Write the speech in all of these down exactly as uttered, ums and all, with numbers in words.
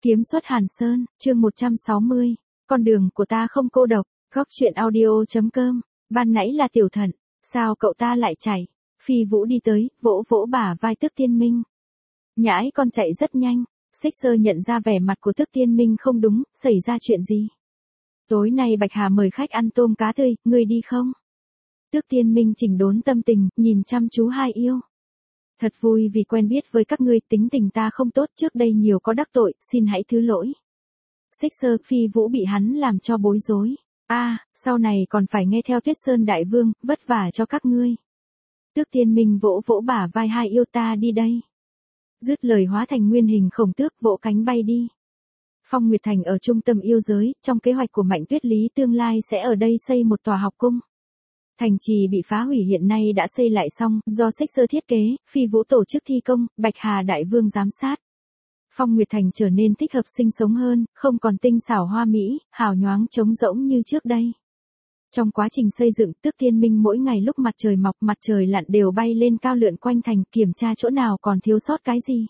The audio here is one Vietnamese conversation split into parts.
Kiếm xuất Hàn Sơn, chương một trăm sáu mươi. Con đường của ta không cô độc. Góc truyện audio.com. Ban nãy là Tiểu Thận, sao cậu ta lại chạy? Phi Vũ đi tới, vỗ vỗ bả vai Tước Tiên Minh. Nhãi con chạy rất nhanh. Xích Sơ nhận ra vẻ mặt của Tước Tiên Minh không đúng, xảy ra chuyện gì? Tối nay Bạch Hà mời khách ăn tôm cá tươi, ngươi đi không? Tước Tiên Minh chỉnh đốn tâm tình, nhìn chăm chú hai yêu. Thật vui vì quen biết với các ngươi, tính tình ta không tốt, trước đây nhiều có đắc tội, xin hãy thứ lỗi. Xích Sơ, Phi Vũ bị hắn làm cho bối rối. A, à, sau này còn phải nghe theo Tuyết Sơn Đại Vương, vất vả cho các ngươi. Tước Tiên Minh vỗ vỗ bả vai hai yêu, ta đi đây. Dứt lời hóa thành nguyên hình khổng tước, vỗ cánh bay đi. Phong Nguyệt Thành ở trung tâm yêu giới, trong kế hoạch của Mạnh Tuyết Lý tương lai sẽ ở đây xây một tòa học cung. Thành trì bị phá hủy hiện nay đã xây lại xong, do Xích Sơ thiết kế, Phi Vũ tổ chức thi công, Bạch Hà Đại Vương giám sát. Phong Nguyệt Thành trở nên thích hợp sinh sống hơn, không còn tinh xảo hoa mỹ, hào nhoáng trống rỗng như trước đây. Trong quá trình xây dựng, Tước Tiên Minh mỗi ngày lúc mặt trời mọc, mặt trời lặn đều bay lên cao lượn quanh thành, kiểm tra chỗ nào còn thiếu sót cái gì.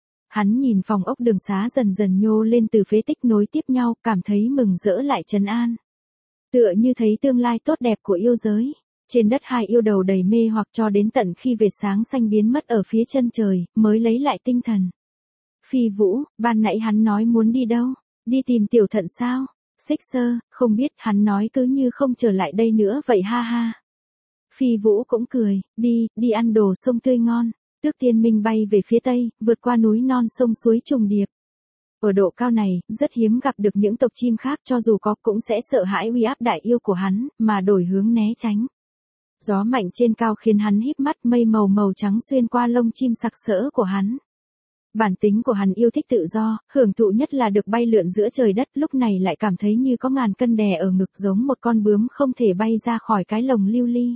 Hắn nhìn phòng ốc đường xá dần dần nhô lên từ phế tích nối tiếp nhau, cảm thấy mừng rỡ lại trấn an. Tựa như thấy tương lai tốt đẹp của yêu giới. Trên đất hai yêu đầu đầy mê hoặc cho đến tận khi vệt sáng xanh biến mất ở phía chân trời, mới lấy lại tinh thần. Phi Vũ, ban nãy hắn nói muốn đi đâu? Đi tìm Tiểu Thận sao? Xích Sơ, không biết, hắn nói cứ như không trở lại đây nữa vậy ha ha. Phi Vũ cũng cười, đi, đi ăn đồ sông tươi ngon. Tước Tiên Minh bay về phía tây, vượt qua núi non sông suối trùng điệp. Ở độ cao này, rất hiếm gặp được những tộc chim khác, cho dù có cũng sẽ sợ hãi uy áp đại yêu của hắn, mà đổi hướng né tránh. Gió mạnh trên cao khiến hắn híp mắt, mây màu màu trắng xuyên qua lông chim sặc sỡ của hắn. Bản tính của hắn yêu thích tự do, hưởng thụ nhất là được bay lượn giữa trời đất, lúc này lại cảm thấy như có ngàn cân đè ở ngực, giống một con bướm không thể bay ra khỏi cái lồng lưu ly.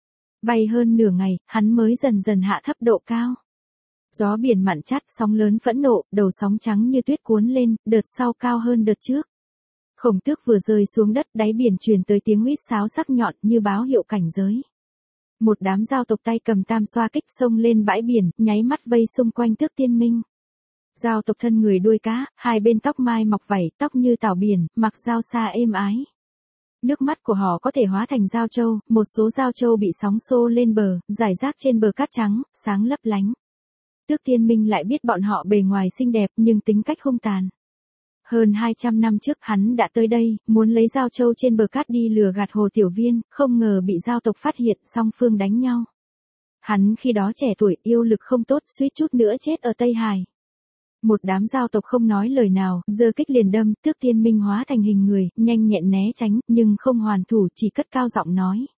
Bay hơn nửa ngày, hắn mới dần dần hạ thấp độ cao. Gió biển mặn chát, sóng lớn phẫn nộ, đầu sóng trắng như tuyết cuốn lên, đợt sau cao hơn đợt trước. Khổng Tước vừa rơi xuống đất, đáy biển truyền tới tiếng huýt sáo sắc nhọn như báo hiệu cảnh giới. Một đám giao tộc tay cầm tam xoa kích xông lên bãi biển, nháy mắt vây xung quanh Tước Tiên Minh. Giao tộc thân người đuôi cá, hai bên tóc mai mọc vảy, tóc như tảo biển, mặc dao sa êm ái. Nước mắt của họ có thể hóa thành dao trâu, một số dao trâu bị sóng xô lên bờ, rải rác trên bờ cát trắng, sáng lấp lánh. Tước Tiên Minh lại biết bọn họ bề ngoài xinh đẹp nhưng tính cách hung tàn. Hơn hai trăm năm trước hắn đã tới đây, muốn lấy dao trâu trên bờ cát đi lừa gạt Hồ Tiểu Viên, không ngờ bị giao tộc phát hiện, song phương đánh nhau. Hắn khi đó trẻ tuổi, yêu lực không tốt, suýt chút nữa chết ở Tây Hải. Một đám giao tộc không nói lời nào, giơ kích liền đâm, Tước Tiên Minh hóa thành hình người, nhanh nhẹn né tránh, nhưng không hoàn thủ, chỉ cất cao giọng nói.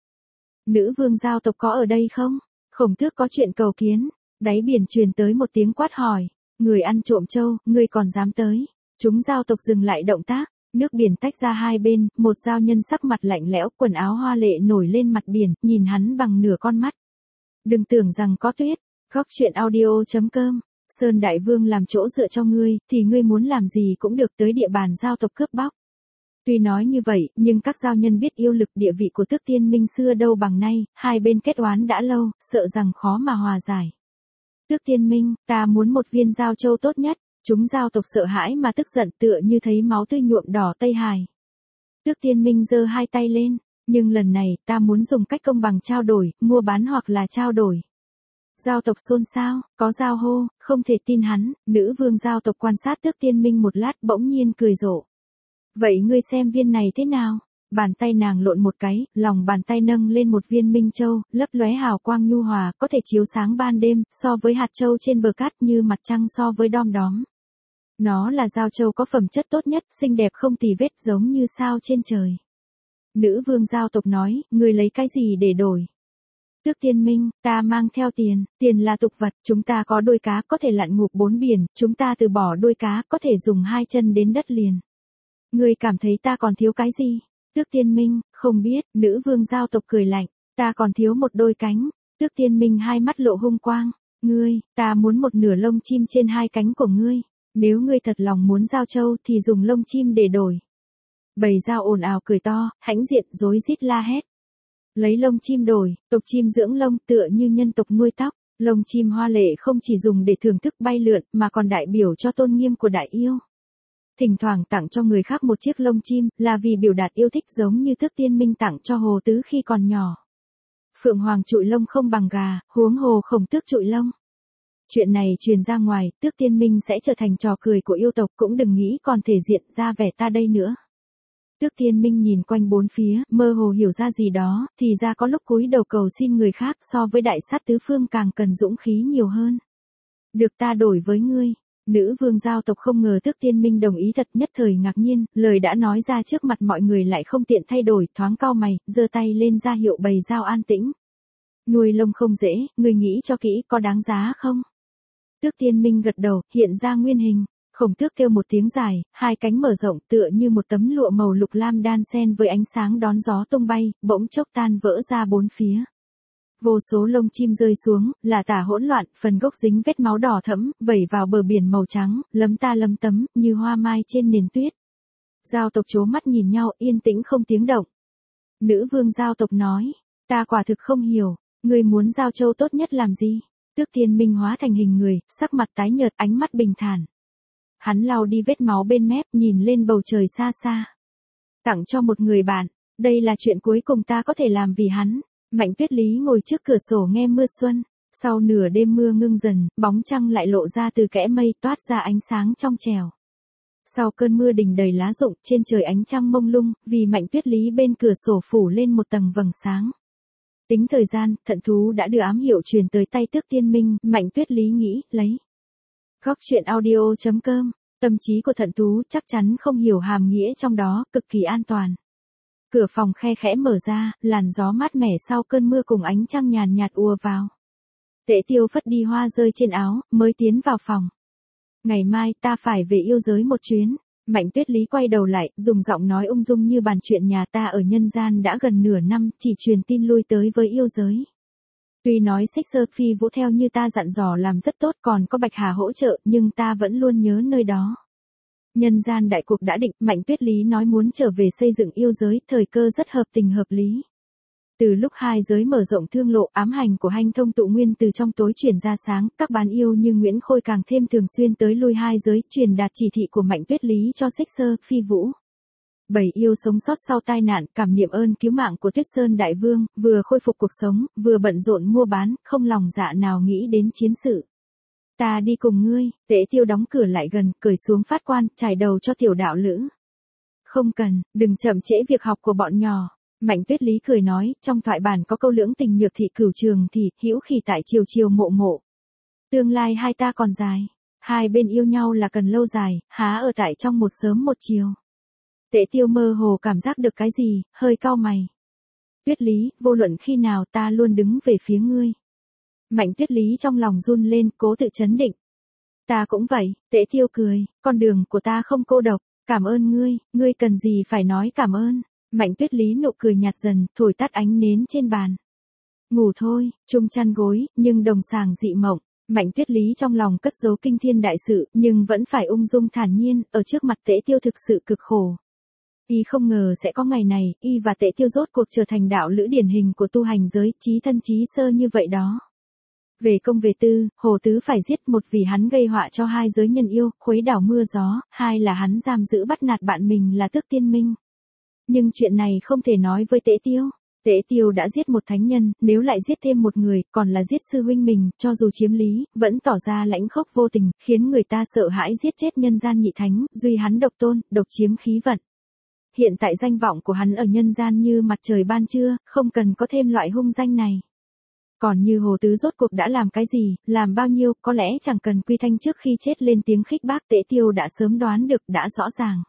Nữ vương giao tộc có ở đây không? Khổng Tước có chuyện cầu kiến. Đáy biển truyền tới một tiếng quát hỏi. Người ăn trộm trâu, ngươi còn dám tới? Chúng giao tộc dừng lại động tác, nước biển tách ra hai bên, một giao nhân sắc mặt lạnh lẽo, quần áo hoa lệ nổi lên mặt biển, nhìn hắn bằng nửa con mắt. Đừng tưởng rằng có tuyết. Góc truyện audio.com. Sơn Đại Vương làm chỗ dựa cho ngươi, thì ngươi muốn làm gì cũng được, tới địa bàn giao tộc cướp bóc. Tuy nói như vậy, nhưng các giao nhân biết yêu lực địa vị của Tước Tiên Minh xưa đâu bằng nay, hai bên kết oán đã lâu, sợ rằng khó mà hòa giải. Tước Tiên Minh, ta muốn một viên giao châu tốt nhất. Chúng giao tộc sợ hãi mà tức giận, tựa như thấy máu tươi nhuộm đỏ Tây Hải. Tước Tiên Minh giơ hai tay lên, nhưng lần này ta muốn dùng cách công bằng trao đổi, mua bán hoặc là trao đổi. Giao tộc xôn xao, có giao hô, không thể tin hắn. Nữ vương giao tộc quan sát Tước Tiên Minh một lát, bỗng nhiên cười rộ. Vậy ngươi xem viên này thế nào? Bàn tay nàng lộn một cái, lòng bàn tay nâng lên một viên minh châu, lấp lóe hào quang nhu hòa, có thể chiếu sáng ban đêm, so với hạt châu trên bờ cát như mặt trăng so với đom đóm. Nó là giao châu có phẩm chất tốt nhất, xinh đẹp không tì vết, giống như sao trên trời. Nữ vương giao tộc nói, ngươi lấy cái gì để đổi? Tước Tiên Minh, ta mang theo tiền, tiền là tục vật, chúng ta có đuôi cá có thể lặn ngụp bốn biển, chúng ta từ bỏ đuôi cá có thể dùng hai chân đến đất liền. Ngươi cảm thấy ta còn thiếu cái gì? Tước Tiên Minh, không biết. Nữ vương giao tộc cười lạnh, ta còn thiếu một đôi cánh. Tước Tiên Minh hai mắt lộ hung quang, ngươi, ta muốn một nửa lông chim trên hai cánh của ngươi. Nếu ngươi thật lòng muốn giao châu thì dùng lông chim để đổi. Bầy giao ồn ào cười to, hãnh diện rối rít la hét. Lấy lông chim đổi, tộc chim dưỡng lông tựa như nhân tộc nuôi tóc. Lông chim hoa lệ không chỉ dùng để thưởng thức bay lượn mà còn đại biểu cho tôn nghiêm của đại yêu. Thỉnh thoảng tặng cho người khác một chiếc lông chim, là vì biểu đạt yêu thích giống như Tước Tiên Minh tặng cho Hồ Tứ khi còn nhỏ. Phượng Hoàng trụi lông không bằng gà, huống hồ Khổng Tước trụi lông. Chuyện này truyền ra ngoài, Tước Tiên Minh sẽ trở thành trò cười của yêu tộc, cũng đừng nghĩ còn thể diện ra vẻ ta đây nữa. Tước Tiên Minh nhìn quanh bốn phía, mơ hồ hiểu ra gì đó, thì ra có lúc cúi đầu cầu xin người khác so với đại sát tứ phương càng cần dũng khí nhiều hơn. Được ta đổi với ngươi. Nữ vương giao tộc không ngờ Tước Tiên Minh đồng ý thật, nhất thời ngạc nhiên, lời đã nói ra trước mặt mọi người lại không tiện thay đổi, thoáng cau mày, giơ tay lên ra hiệu bày giao an tĩnh. Nuôi lông không dễ, ngươi nghĩ cho kỹ có đáng giá không? Tước Tiên Minh gật đầu, hiện ra nguyên hình. Khổng Tước kêu một tiếng dài, hai cánh mở rộng tựa như một tấm lụa màu lục lam đan xen với ánh sáng đón gió tung bay, bỗng chốc tan vỡ ra bốn phía. Vô số lông chim rơi xuống, là tả hỗn loạn, phần gốc dính vết máu đỏ thẫm, vẩy vào bờ biển màu trắng, lấm ta lấm tấm, như hoa mai trên nền tuyết. Giao tộc chố mắt nhìn nhau, yên tĩnh không tiếng động. Nữ vương giao tộc nói, ta quả thực không hiểu, ngươi muốn giao châu tốt nhất làm gì? Tước Tiên Minh hóa thành hình người, sắc mặt tái nhợt, ánh mắt bình thản. Hắn lau đi vết máu bên mép, nhìn lên bầu trời xa xa. Tặng cho một người bạn, đây là chuyện cuối cùng ta có thể làm vì hắn. Mạnh Tuyết Lý ngồi trước cửa sổ nghe mưa xuân, sau nửa đêm mưa ngưng dần, bóng trăng lại lộ ra từ kẽ mây toát ra ánh sáng trong trẻo. Sau cơn mưa đình đầy lá rụng, trên trời ánh trăng mông lung, vì Mạnh Tuyết Lý bên cửa sổ phủ lên một tầng vầng sáng. Tính thời gian, thận thú đã đưa ám hiệu truyền tới tay Tước Tiên Minh, Mạnh Tuyết Lý nghĩ, lấy. Góc truyện audio chấm com, tâm trí của thận thú chắc chắn không hiểu hàm nghĩa trong đó, cực kỳ an toàn. Cửa phòng khe khẽ mở ra, làn gió mát mẻ sau cơn mưa cùng ánh trăng nhàn nhạt ùa vào. Tễ Tiêu phất đi hoa rơi trên áo, mới tiến vào phòng. Ngày mai ta phải về yêu giới một chuyến. Mạnh Tuyết Lý quay đầu lại, dùng giọng nói ung dung như bàn chuyện nhà ta ở nhân gian đã gần nửa năm, chỉ truyền tin lui tới với yêu giới. Tuy nói Xích Sơ Phi Vũ theo như ta dặn dò làm rất tốt, còn có Bạch Hà hỗ trợ, nhưng ta vẫn luôn nhớ nơi đó. Nhân gian đại cuộc đã định, Mạnh Tuyết Lý nói muốn trở về xây dựng yêu giới, thời cơ rất hợp tình hợp lý. Từ lúc hai giới mở rộng thương lộ, ám hành của Hanh Thông Tụ Nguyên từ trong tối chuyển ra sáng, các bán yêu như Nguyễn Khôi càng thêm thường xuyên tới lui hai giới, truyền đạt chỉ thị của Mạnh Tuyết Lý cho Xích Sơ Phi Vũ. Bảy yêu sống sót sau tai nạn, cảm niệm ơn cứu mạng của Tuyết Sơn Đại Vương, vừa khôi phục cuộc sống, vừa bận rộn mua bán, không lòng dạ nào nghĩ đến chiến sự. Ta đi cùng ngươi. Tễ Tiêu đóng cửa lại gần, cởi xuống phát quan, trải đầu cho tiểu đạo lữ. Không cần, đừng chậm trễ việc học của bọn nhỏ. Mạnh Tuyết Lý cười nói, trong thoại bản có câu lưỡng tình nhược thị cửu trường thì, hữu khỉ tại chiều chiều mộ mộ. Tương lai hai ta còn dài. Hai bên yêu nhau là cần lâu dài, há ở tại trong một sớm một chiều. Tễ Tiêu mơ hồ cảm giác được cái gì, hơi cau mày. Tuyết Lý, vô luận khi nào ta luôn đứng về phía ngươi. Mạnh Tuyết Lý trong lòng run lên, cố tự chấn định. Ta cũng vậy. Tễ Tiêu cười, con đường của ta không cô độc, cảm ơn ngươi, ngươi cần gì phải nói cảm ơn. Mạnh Tuyết Lý nụ cười nhạt dần, thổi tắt ánh nến trên bàn. Ngủ thôi, chung chăn gối, nhưng đồng sàng dị mộng. Mạnh Tuyết Lý trong lòng cất giấu kinh thiên đại sự, nhưng vẫn phải ung dung thản nhiên, ở trước mặt Tễ Tiêu thực sự cực khổ. Y không ngờ sẽ có ngày này, Y và Tễ Tiêu rốt cuộc trở thành đạo lữ điển hình của tu hành giới, chí thân chí sơ như vậy đó. Về công về tư, Hồ Tứ phải giết, một vì hắn gây họa cho hai giới nhân yêu, khuấy đảo mưa gió, hai là hắn giam giữ bắt nạt bạn mình là Tước Tiên Minh. Nhưng chuyện này không thể nói với Tễ Tiêu. Tễ Tiêu đã giết một thánh nhân, nếu lại giết thêm một người, còn là giết sư huynh mình, cho dù chiếm lý, vẫn tỏ ra lãnh khốc vô tình, khiến người ta sợ hãi giết chết nhân gian nhị thánh, duy hắn độc tôn, độc chiếm khí vận. Hiện tại danh vọng của hắn ở nhân gian như mặt trời ban trưa, không cần có thêm loại hung danh này. Còn như Hồ Tứ rốt cuộc đã làm cái gì, làm bao nhiêu, có lẽ chẳng cần Quy Thanh trước khi chết lên tiếng khích bác, Tễ Tiêu đã sớm đoán được, đã rõ ràng.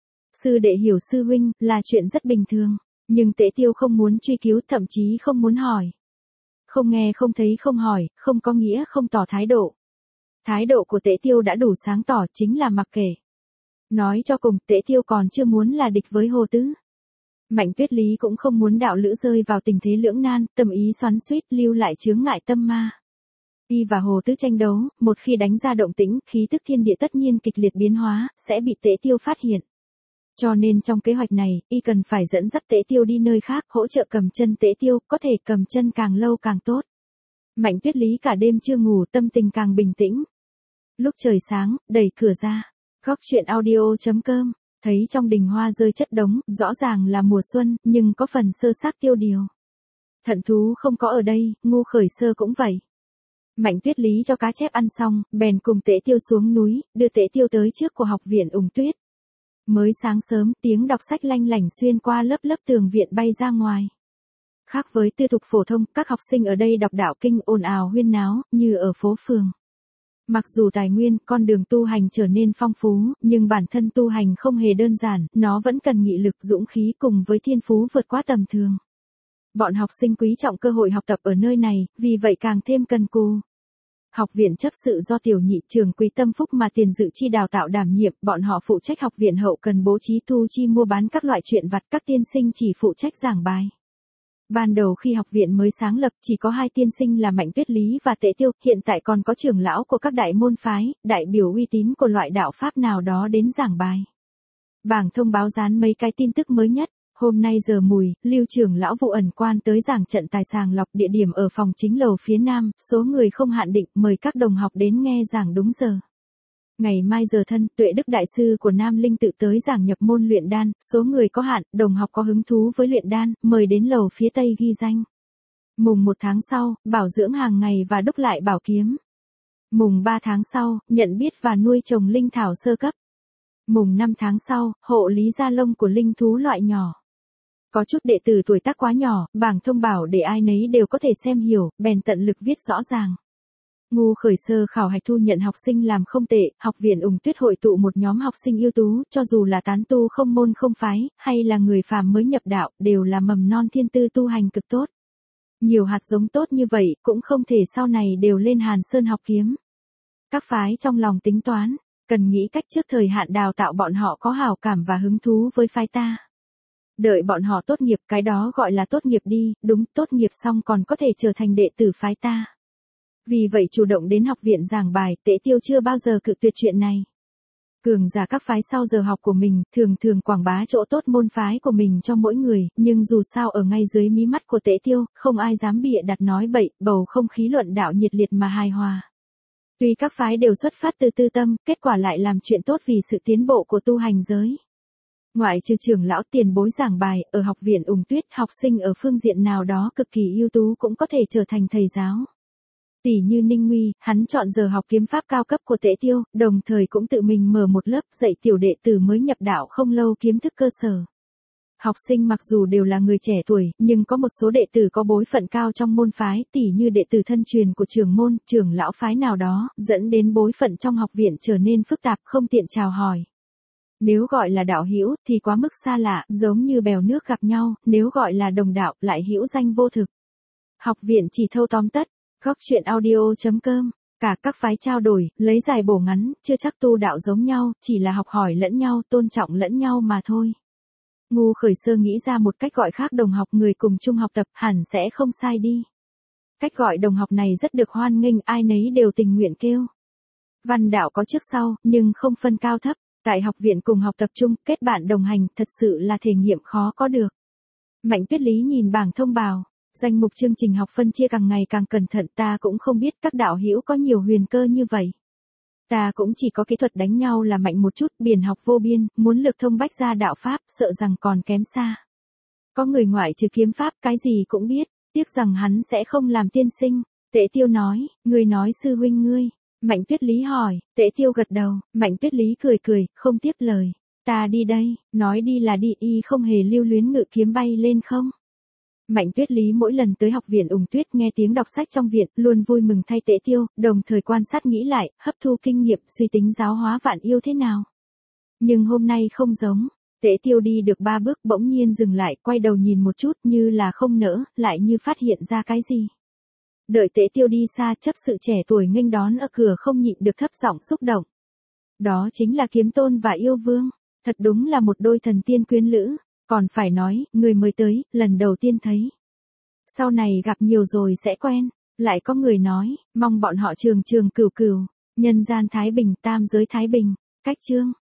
Sư đệ hiểu sư huynh, là chuyện rất bình thường, nhưng Tễ Tiêu không muốn truy cứu, thậm chí không muốn hỏi. Không nghe không thấy không hỏi, không có nghĩa không tỏ thái độ. Thái độ của Tễ Tiêu đã đủ sáng tỏ, chính là mặc kệ. Nói cho cùng, Tễ Tiêu còn chưa muốn là địch với Hồ Tứ. Mạnh Tuyết Lý cũng không muốn đạo lữ rơi vào tình thế lưỡng nan, tâm ý xoắn xuýt, lưu lại chướng ngại tâm ma. Y và Hồ Tứ tranh đấu, một khi đánh ra động tĩnh, khí tức thiên địa tất nhiên kịch liệt biến hóa, sẽ bị Tễ Tiêu phát hiện. Cho nên trong kế hoạch này, Y cần phải dẫn dắt Tễ Tiêu đi nơi khác, hỗ trợ cầm chân Tễ Tiêu, có thể cầm chân càng lâu càng tốt. Mạnh Tuyết Lý cả đêm chưa ngủ, tâm tình càng bình tĩnh. Lúc trời sáng, đẩy cửa ra. Góc chuyện audio chấm com, thấy trong đình hoa rơi chất đống, rõ ràng là mùa xuân, nhưng có phần sơ xác tiêu điều. Thận thú không có ở đây, ngu khởi sơ cũng vậy. Mạnh Tuyết Lý cho cá chép ăn xong, bèn cùng Tế Tiêu xuống núi, đưa Tế Tiêu tới trước của học viện Ủng Tuyết. Mới sáng sớm, tiếng đọc sách lanh lảnh xuyên qua lớp lớp tường viện bay ra ngoài. Khác với tư thục phổ thông, các học sinh ở đây đọc đạo kinh ồn ào huyên náo, như ở phố phường. Mặc dù tài nguyên, con đường tu hành trở nên phong phú, nhưng bản thân tu hành không hề đơn giản, nó vẫn cần nghị lực dũng khí cùng với thiên phú vượt quá tầm thường. Bọn học sinh quý trọng cơ hội học tập ở nơi này, vì vậy càng thêm cần cù. Học viện chấp sự do tiểu nhị trưởng Quý Tâm Phúc mà tiền dự chi đào tạo đảm nhiệm, bọn họ phụ trách học viện hậu cần bố trí thu chi mua bán các loại chuyện vặt, các tiên sinh chỉ phụ trách giảng bài. Ban đầu khi học viện mới sáng lập chỉ có hai tiên sinh là Mạnh Tuyết Lý và Tế Tiêu, hiện tại còn có trưởng lão của các đại môn phái, đại biểu uy tín của loại đạo pháp nào đó đến giảng bài. Bảng thông báo dán mấy cái tin tức mới nhất. Hôm nay giờ mùi, Lưu trưởng lão vụ ẩn quan tới giảng trận tài sàng lọc, địa điểm ở phòng chính lầu phía nam, số người không hạn định, mời các đồng học đến nghe giảng đúng giờ. Ngày mai giờ thân, Tuệ Đức đại sư của Nam Linh tự tới giảng nhập môn luyện đan, số người có hạn, đồng học có hứng thú với luyện đan, mời đến lầu phía tây ghi danh. Mùng một tháng sau, bảo dưỡng hàng ngày và đúc lại bảo kiếm. Mùng ba tháng sau, nhận biết và nuôi trồng linh thảo sơ cấp. Mùng năm tháng sau, hộ lý da lông của linh thú loại nhỏ. Có chút đệ tử tuổi tác quá nhỏ, bảng thông bảo để ai nấy đều có thể xem hiểu, bèn tận lực viết rõ ràng. Ngu khởi sơ khảo hạch thu nhận học sinh làm không tệ, học viện Ủng Tuyết hội tụ một nhóm học sinh ưu tú, cho dù là tán tu không môn không phái, hay là người phàm mới nhập đạo, đều là mầm non thiên tư tu hành cực tốt. Nhiều hạt giống tốt như vậy, cũng không thể sau này đều lên Hàn Sơn học kiếm. Các phái trong lòng tính toán, cần nghĩ cách trước thời hạn đào tạo bọn họ có hảo cảm và hứng thú với phái ta. Đợi bọn họ tốt nghiệp, cái đó gọi là tốt nghiệp đi, đúng, tốt nghiệp xong còn có thể trở thành đệ tử phái ta. Vì vậy chủ động đến học viện giảng bài, Tế Tiêu chưa bao giờ cự tuyệt chuyện này. Cường giả các phái sau giờ học của mình, thường thường quảng bá chỗ tốt môn phái của mình cho mỗi người, nhưng dù sao ở ngay dưới mí mắt của Tế Tiêu, không ai dám bịa đặt nói bậy, bầu không khí luận đạo nhiệt liệt mà hài hòa. Tuy các phái đều xuất phát từ tư tâm, kết quả lại làm chuyện tốt vì sự tiến bộ của tu hành giới. Ngoại trừ trưởng lão tiền bối giảng bài, ở học viện Ủng Tuyết, học sinh ở phương diện nào đó cực kỳ ưu tú cũng có thể trở thành thầy giáo. Tỷ như Ninh Nguy, hắn chọn giờ học kiếm pháp cao cấp của Tế Tiêu, đồng thời cũng tự mình mở một lớp dạy tiểu đệ tử mới nhập đạo không lâu kiếm thức cơ sở. Học sinh mặc dù đều là người trẻ tuổi, nhưng có một số đệ tử có bối phận cao trong môn phái, tỷ như đệ tử thân truyền của trưởng môn, trưởng lão phái nào đó, dẫn đến bối phận trong học viện trở nên phức tạp, không tiện chào hỏi. Nếu gọi là đạo hữu thì quá mức xa lạ, giống như bèo nước gặp nhau, nếu gọi là đồng đạo lại hữu danh vô thực. Học viện chỉ thâu tóm tất, góc chuyện audio chấm com, cả các phái trao đổi, lấy dài bổ ngắn, chưa chắc tu đạo giống nhau, chỉ là học hỏi lẫn nhau, tôn trọng lẫn nhau mà thôi. Ngu khởi sơ nghĩ ra một cách gọi khác đồng học người cùng chung học tập, hẳn sẽ không sai đi. Cách gọi đồng học này rất được hoan nghênh, ai nấy đều tình nguyện kêu. Văn đạo có trước sau, nhưng không phân cao thấp. Tại học viện cùng học tập chung, kết bạn đồng hành, thật sự là thể nghiệm khó có được. Mạnh Tuyết Lý nhìn bảng thông báo, danh mục chương trình học phân chia càng ngày càng cẩn thận, ta cũng không biết các đạo hữu có nhiều huyền cơ như vậy. Ta cũng chỉ có kỹ thuật đánh nhau là mạnh một chút, biển học vô biên, muốn lực thông bách ra đạo pháp, sợ rằng còn kém xa. Có người ngoại trừ kiếm pháp, cái gì cũng biết, tiếc rằng hắn sẽ không làm tiên sinh. Tế Tiêu nói, người nói sư huynh ngươi. Mạnh Tuyết Lý hỏi, Tế Tiêu gật đầu, Mạnh Tuyết Lý cười cười, không tiếp lời. Ta đi đây, nói đi là đi, y không hề lưu luyến ngự kiếm bay lên không. Mạnh Tuyết Lý mỗi lần tới học viện Ủng Tuyết nghe tiếng đọc sách trong viện, luôn vui mừng thay Tế Tiêu, đồng thời quan sát nghĩ lại, hấp thu kinh nghiệm, suy tính giáo hóa vạn yêu thế nào. Nhưng hôm nay không giống, Tế Tiêu đi được ba bước bỗng nhiên dừng lại, quay đầu nhìn một chút như là không nỡ, lại như phát hiện ra cái gì. Đợi Tế Tiêu đi xa, chấp sự trẻ tuổi nghênh đón ở cửa không nhịn được thấp giọng xúc động. Đó chính là Kiếm Tôn và Yêu Vương, thật đúng là một đôi thần tiên quyến lữ, còn phải nói, người mới tới, lần đầu tiên thấy. Sau này gặp nhiều rồi sẽ quen, lại có người nói, mong bọn họ trường trường cửu cửu, nhân gian thái bình, tam giới thái bình, cách chương.